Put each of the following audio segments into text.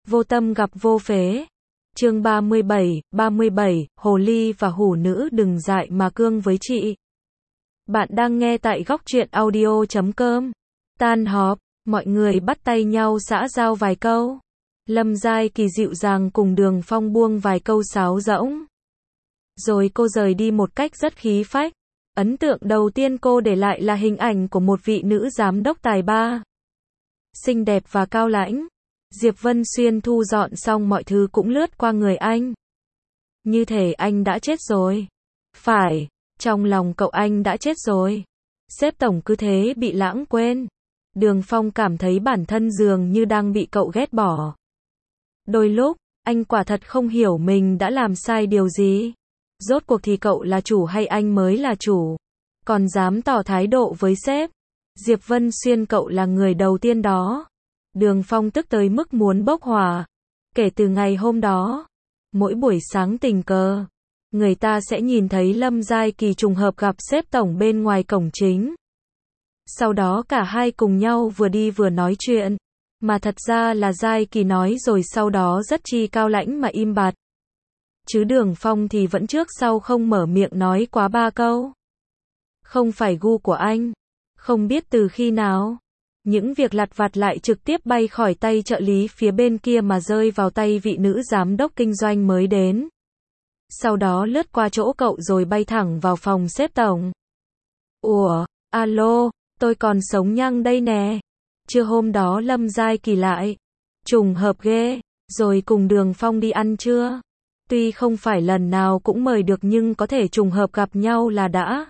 Vô tâm gặp vô phế. Chương 37, Hồ ly và hủ nữ đừng dại mà cương với chị. Bạn đang nghe tại góc truyện audio.com. Tan họp, mọi người bắt tay nhau xã giao vài câu. Lâm Giai Kỳ dịu dàng cùng Đường Phong buông vài câu sáo rỗng. Rồi cô rời đi một cách rất khí phách. Ấn tượng đầu tiên cô để lại là hình ảnh của một vị nữ giám đốc tài ba, xinh đẹp và cao lãnh. Diệp Vân Xuyên thu dọn xong mọi thứ cũng lướt qua người anh. Như thể anh đã chết rồi. Phải, trong lòng cậu anh đã chết rồi. Sếp tổng cứ thế bị lãng quên. Đường Phong cảm thấy bản thân dường như đang bị cậu ghét bỏ. Đôi lúc, anh quả thật không hiểu mình đã làm sai điều gì. Rốt cuộc thì cậu là chủ hay anh mới là chủ? Còn dám tỏ thái độ với sếp. Diệp Vân Xuyên cậu là người đầu tiên đó. Đường Phong tức tới mức muốn bốc hỏa. Kể từ ngày hôm đó, mỗi buổi sáng tình cờ, người ta sẽ nhìn thấy Lâm Giai Kỳ trùng hợp gặp sếp tổng bên ngoài cổng chính. Sau đó cả hai cùng nhau vừa đi vừa nói chuyện. Mà thật ra là Giai Kỳ nói rồi sau đó rất chi cao lãnh mà im bặt. Chứ Đường Phong thì vẫn trước sau không mở miệng nói quá ba câu. Không phải gu của anh. Không biết từ khi nào, những việc lặt vặt lại trực tiếp bay khỏi tay trợ lý phía bên kia mà rơi vào tay vị nữ giám đốc kinh doanh mới đến. Sau đó lướt qua chỗ cậu rồi bay thẳng vào phòng sếp tổng. Ủa, alo, tôi còn sống nhăng đây nè. Trưa hôm đó Lâm Giai Kỳ lại trùng hợp ghê, rồi cùng Đường Phong đi ăn trưa. Tuy không phải lần nào cũng mời được nhưng có thể trùng hợp gặp nhau là đã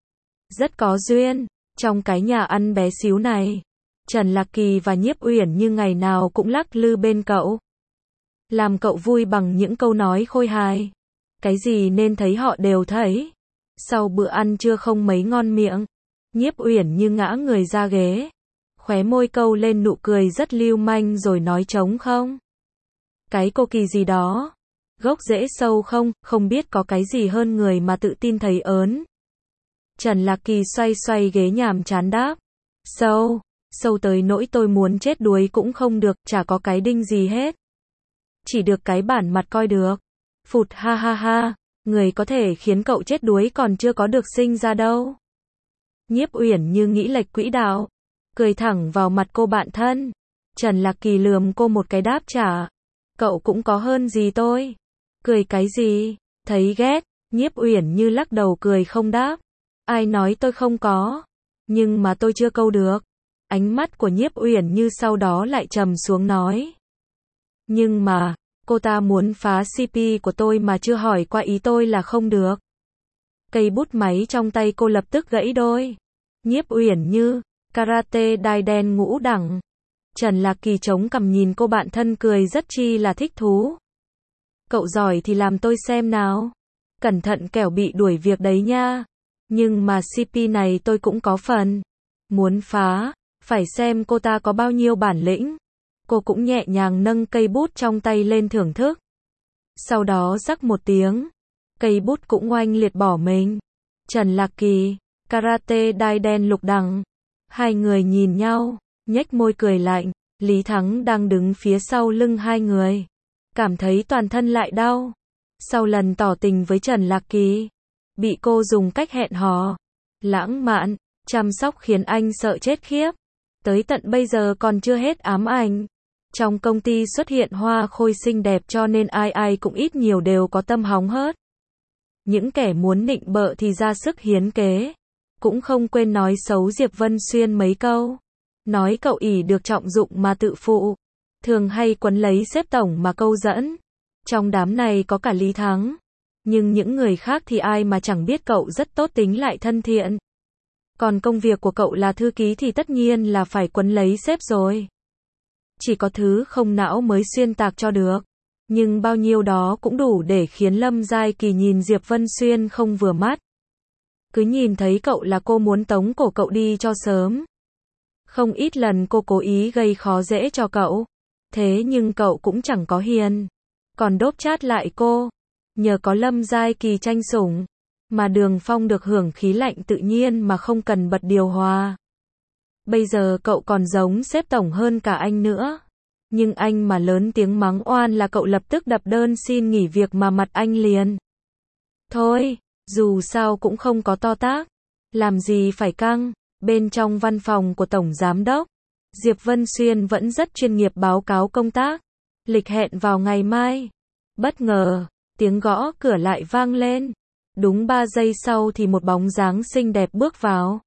rất có duyên. Trong cái nhà ăn bé xíu này, Trần Lạc Kỳ và Nhiếp Uyển như ngày nào cũng lắc lư bên cậu, làm cậu vui bằng những câu nói khôi hài. Cái gì nên thấy họ đều thấy. Sau bữa ăn trưa không mấy ngon miệng, Nhiếp Uyển như ngã người ra ghế, khóe môi câu lên nụ cười rất lưu manh rồi nói trống không. Cái cô Kỳ gì đó, gốc rễ sâu không, không biết có cái gì hơn người mà tự tin thấy ớn. Trần Lạc Kỳ xoay xoay ghế nhàm chán đáp. Sâu, sâu tới nỗi tôi muốn chết đuối cũng không được, chả có cái đinh gì hết. Chỉ được cái bản mặt coi được. Phụt ha ha ha, người có thể khiến cậu chết đuối còn chưa có được sinh ra đâu. Nhiếp Uyển như nghĩ lệch quỹ đạo, cười thẳng vào mặt cô bạn thân. Trần Lạc Kỳ lườm cô một cái đáp trả. Cậu cũng có hơn gì tôi. Cười cái gì, thấy ghét. Nhiếp Uyển như lắc đầu cười không đáp. Ai nói tôi không có. Nhưng mà tôi chưa câu được. Ánh mắt của Nhiếp Uyển như sau đó lại trầm xuống nói. Nhưng mà, cô ta muốn phá CP của tôi mà chưa hỏi qua ý tôi là không được. Cây bút máy trong tay cô lập tức gãy đôi. Nhiếp Uyển như, karate đai đen ngũ đẳng. Trần Lạc Kỳ chống cằm nhìn cô bạn thân cười rất chi là thích thú. Cậu giỏi thì làm tôi xem nào. Cẩn thận kẻo bị đuổi việc đấy nha. Nhưng mà CP này tôi cũng có phần. Muốn phá, phải xem cô ta có bao nhiêu bản lĩnh. Cô cũng nhẹ nhàng nâng cây bút trong tay lên thưởng thức. Sau đó rắc một tiếng, cây bút cũng oanh liệt bỏ mình. Trần Lạc Kỳ, karate đai đen lục đẳng. Hai người nhìn nhau, nhếch môi cười lạnh. Lý Thắng đang đứng phía sau lưng hai người, cảm thấy toàn thân lại đau. Sau lần tỏ tình với Trần Lạc Kỳ, bị cô dùng cách hẹn hò lãng mạn, chăm sóc khiến anh sợ chết khiếp. Tới tận bây giờ còn chưa hết ám ảnh. Trong công ty xuất hiện hoa khôi xinh đẹp cho nên ai ai cũng ít nhiều đều có tâm hóng hớt. Những kẻ muốn nịnh bợ thì ra sức hiến kế. Cũng không quên nói xấu Diệp Vân Xuyên mấy câu. Nói cậu ỷ được trọng dụng mà tự phụ. Thường hay quấn lấy sếp tổng mà câu dẫn. Trong đám này có cả Lý Thắng. Nhưng những người khác thì ai mà chẳng biết cậu rất tốt tính lại thân thiện. Còn công việc của cậu là thư ký thì tất nhiên là phải quấn lấy sếp rồi. Chỉ có thứ không não mới xuyên tạc cho được. Nhưng bao nhiêu đó cũng đủ để khiến Lâm Giai Kỳ nhìn Diệp Vân Xuyên không vừa mắt. Cứ nhìn thấy cậu là cô muốn tống cổ cậu đi cho sớm. Không ít lần cô cố ý gây khó dễ cho cậu. Thế nhưng cậu cũng chẳng có hiền. Còn đốp chát lại cô. Nhờ có Lâm Giai Kỳ tranh sủng, mà Đường Phong được hưởng khí lạnh tự nhiên mà không cần bật điều hòa. Bây giờ cậu còn giống sếp tổng hơn cả anh nữa. Nhưng anh mà lớn tiếng mắng oan là cậu lập tức đập đơn xin nghỉ việc mà mặt anh liền. Thôi, dù sao cũng không có to tác. Làm gì phải căng. Bên trong văn phòng của Tổng Giám đốc, Diệp Vân Xuyên vẫn rất chuyên nghiệp báo cáo công tác. Lịch hẹn vào ngày mai. Bất ngờ, tiếng gõ cửa lại vang lên. Đúng 3 giây sau thì một bóng dáng xinh đẹp bước vào.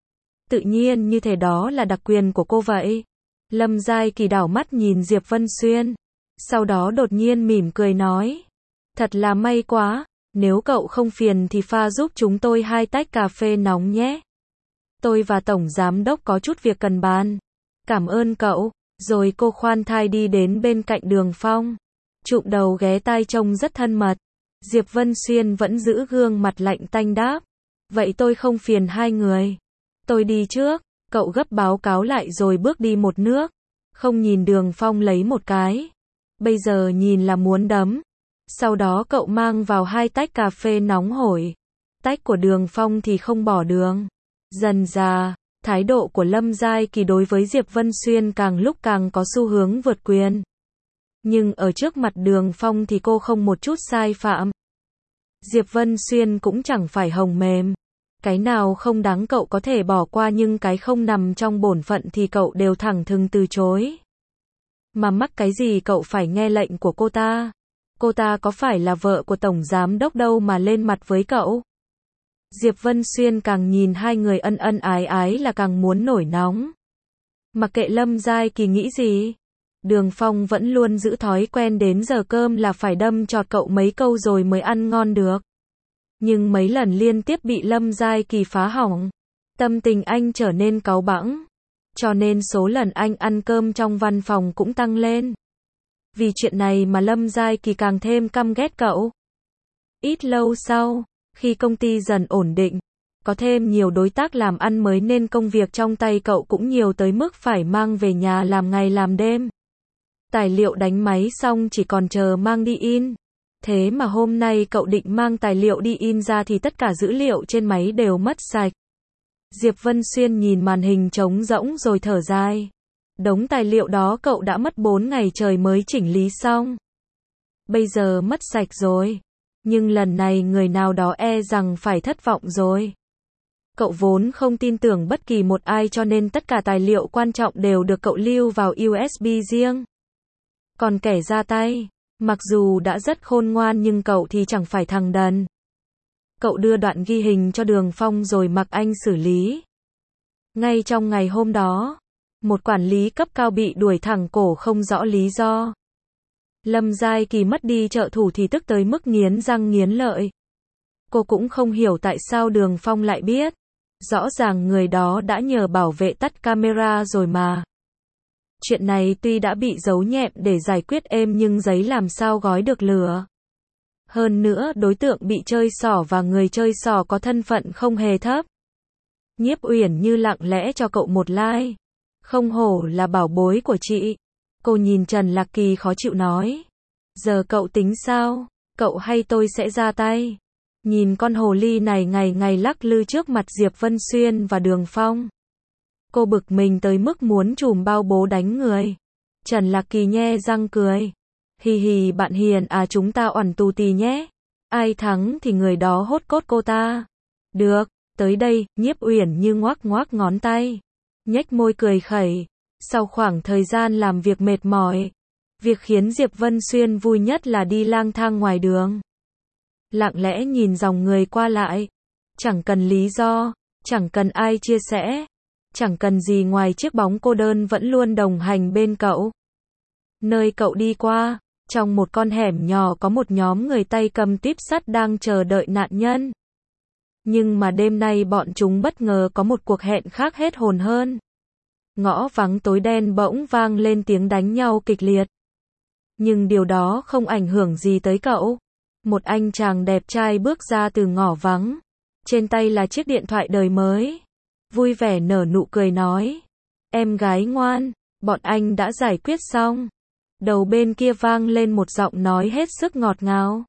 Tự nhiên như thế đó là đặc quyền của cô vậy. Lâm Giai Kỳ đảo mắt nhìn Diệp Vân Xuyên. Sau đó đột nhiên mỉm cười nói. Thật là may quá, nếu cậu không phiền thì pha giúp chúng tôi 2 tách cà phê nóng nhé. Tôi và Tổng Giám đốc có chút việc cần bàn. Cảm ơn cậu. Rồi cô khoan thai đi đến bên cạnh Đường Phong. Chụm đầu ghé tai trông rất thân mật. Diệp Vân Xuyên vẫn giữ gương mặt lạnh tanh đáp. Vậy tôi không phiền hai người. Tôi đi trước. Cậu gấp báo cáo lại rồi bước đi một nước. Không nhìn Đường Phong lấy một cái. Bây giờ nhìn là muốn đấm. Sau đó cậu mang vào 2 tách cà phê nóng hổi. Tách của Đường Phong thì không bỏ đường. Dần dà, thái độ của Lâm Giai Kỳ đối với Diệp Vân Xuyên càng lúc càng có xu hướng vượt quyền. Nhưng ở trước mặt Đường Phong thì cô không một chút sai phạm. Diệp Vân Xuyên cũng chẳng phải hồng mềm. Cái nào không đáng cậu có thể bỏ qua nhưng cái không nằm trong bổn phận thì cậu đều thẳng thừng từ chối. Mà mắc cái gì cậu phải nghe lệnh của cô ta? Cô ta có phải là vợ của Tổng Giám đốc đâu mà lên mặt với cậu? Diệp Vân Xuyên càng nhìn hai người ân ân ái ái là càng muốn nổi nóng. Mặc kệ Lâm Giai Kỳ nghĩ gì. Đường Phong vẫn luôn giữ thói quen đến giờ cơm là phải đâm chọt cậu mấy câu rồi mới ăn ngon được. Nhưng mấy lần liên tiếp bị Lâm Giai Kỳ phá hỏng. Tâm tình anh trở nên cáu bẳng. Cho nên số lần anh ăn cơm trong văn phòng cũng tăng lên. Vì chuyện này mà Lâm Giai Kỳ càng thêm căm ghét cậu. Ít lâu sau, khi công ty dần ổn định, có thêm nhiều đối tác làm ăn mới nên công việc trong tay cậu cũng nhiều tới mức phải mang về nhà làm ngày làm đêm. Tài liệu đánh máy xong chỉ còn chờ mang đi in. Thế mà hôm nay cậu định mang tài liệu đi in ra thì tất cả dữ liệu trên máy đều mất sạch. Diệp Vân Xuyên nhìn màn hình trống rỗng rồi thở dài. Đống tài liệu đó cậu đã mất 4 ngày trời mới chỉnh lý xong. Bây giờ mất sạch rồi. Nhưng lần này người nào đó e rằng phải thất vọng rồi. Cậu vốn không tin tưởng bất kỳ một ai cho nên tất cả tài liệu quan trọng đều được cậu lưu vào USB riêng. Còn kẻ ra tay, mặc dù đã rất khôn ngoan nhưng cậu thì chẳng phải thằng đần. Cậu đưa đoạn ghi hình cho Đường Phong rồi mặc anh xử lý. Ngay trong ngày hôm đó, một quản lý cấp cao bị đuổi thẳng cổ không rõ lý do. Lâm Giai Kỳ mất đi trợ thủ thì tức tới mức nghiến răng nghiến lợi. Cô cũng không hiểu tại sao Đường Phong lại biết. Rõ ràng người đó đã nhờ bảo vệ tắt camera rồi mà. Chuyện này tuy đã bị giấu nhẹm để giải quyết êm nhưng giấy làm sao gói được lửa. Hơn nữa đối tượng bị chơi xỏ và người chơi xỏ có thân phận không hề thấp. Nhiếp Uyển Như lặng lẽ cho cậu một like. Không hổ là bảo bối của chị. Cô nhìn Trần Lạc Kỳ khó chịu nói. Giờ cậu tính sao? Cậu hay tôi sẽ ra tay? Nhìn con hồ ly này ngày ngày lắc lư trước mặt Diệp Vân Xuyên và Đường Phong. Cô bực mình tới mức muốn chùm bao bố đánh người. Trần Lạc Kỳ nhe răng cười. Hì hì bạn hiền à, chúng ta oằn tù tì nhé. Ai thắng thì người đó hốt cốt cô ta. Được, tới đây, Nhiếp Uyển Như ngoác ngoác ngón tay. Nhếch môi cười khẩy. Sau khoảng thời gian làm việc mệt mỏi, việc khiến Diệp Vân Xuyên vui nhất là đi lang thang ngoài đường. Lặng lẽ nhìn dòng người qua lại. Chẳng cần lý do, chẳng cần ai chia sẻ. Chẳng cần gì ngoài chiếc bóng cô đơn vẫn luôn đồng hành bên cậu. Nơi cậu đi qua, trong một con hẻm nhỏ có một nhóm người tay cầm típ sắt đang chờ đợi nạn nhân. Nhưng mà đêm nay bọn chúng bất ngờ có một cuộc hẹn khác hết hồn hơn. Ngõ vắng tối đen bỗng vang lên tiếng đánh nhau kịch liệt. Nhưng điều đó không ảnh hưởng gì tới cậu. Một anh chàng đẹp trai bước ra từ ngõ vắng. Trên tay là chiếc điện thoại đời mới. Vui vẻ nở nụ cười nói. Em gái ngoan, bọn anh đã giải quyết xong. Đầu bên kia vang lên một giọng nói hết sức ngọt ngào.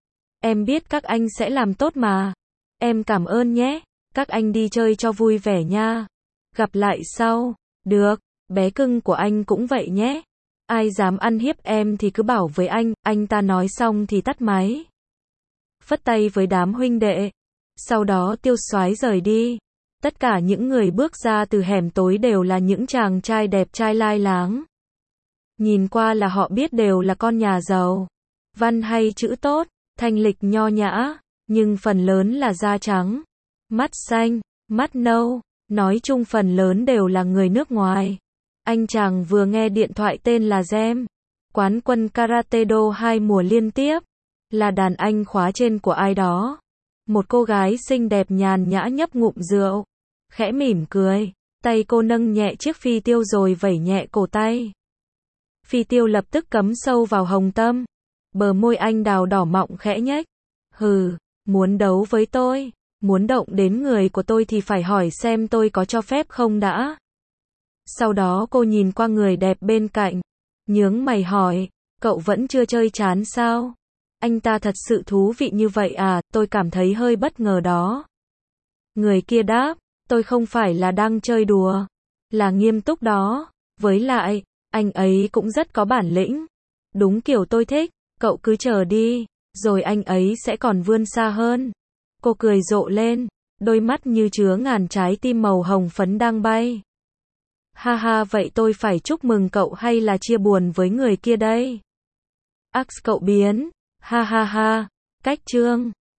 Em biết các anh sẽ làm tốt mà. Em cảm ơn nhé. Các anh đi chơi cho vui vẻ nha. Gặp lại sau. Được, bé cưng của anh cũng vậy nhé. Ai dám ăn hiếp em thì cứ bảo với anh ta nói xong thì tắt máy. Phất tay với đám huynh đệ. Sau đó Tiêu Soái rời đi. Tất cả những người bước ra từ hẻm tối đều là những chàng trai đẹp trai lai láng. Nhìn qua là họ biết đều là con nhà giàu. Văn hay chữ tốt, thanh lịch nho nhã, nhưng phần lớn là da trắng, mắt xanh, mắt nâu, nói chung phần lớn đều là người nước ngoài. Anh chàng vừa nghe điện thoại tên là Gem, quán quân Karate Do 2 mùa liên tiếp, là đàn anh khóa trên của ai đó. Một cô gái xinh đẹp nhàn nhã nhấp ngụm rượu, khẽ mỉm cười, tay cô nâng nhẹ chiếc phi tiêu rồi vẩy nhẹ cổ tay. Phi tiêu lập tức cắm sâu vào hồng tâm, bờ môi anh đào đỏ mọng khẽ nhếch. Hừ, muốn đấu với tôi, muốn động đến người của tôi thì phải hỏi xem tôi có cho phép không đã. Sau đó cô nhìn qua người đẹp bên cạnh, nhướng mày hỏi, cậu vẫn chưa chơi chán sao? Anh ta thật sự thú vị như vậy à, tôi cảm thấy hơi bất ngờ đó. Người kia đáp, tôi không phải là đang chơi đùa, là nghiêm túc đó, với lại, anh ấy cũng rất có bản lĩnh. Đúng kiểu tôi thích, cậu cứ chờ đi, rồi anh ấy sẽ còn vươn xa hơn. Cô cười rộ lên, đôi mắt như chứa ngàn trái tim màu hồng phấn đang bay. Ha ha, vậy tôi phải chúc mừng cậu hay là chia buồn với người kia đây? Ax cậu biến, ha ha ha, cách chương.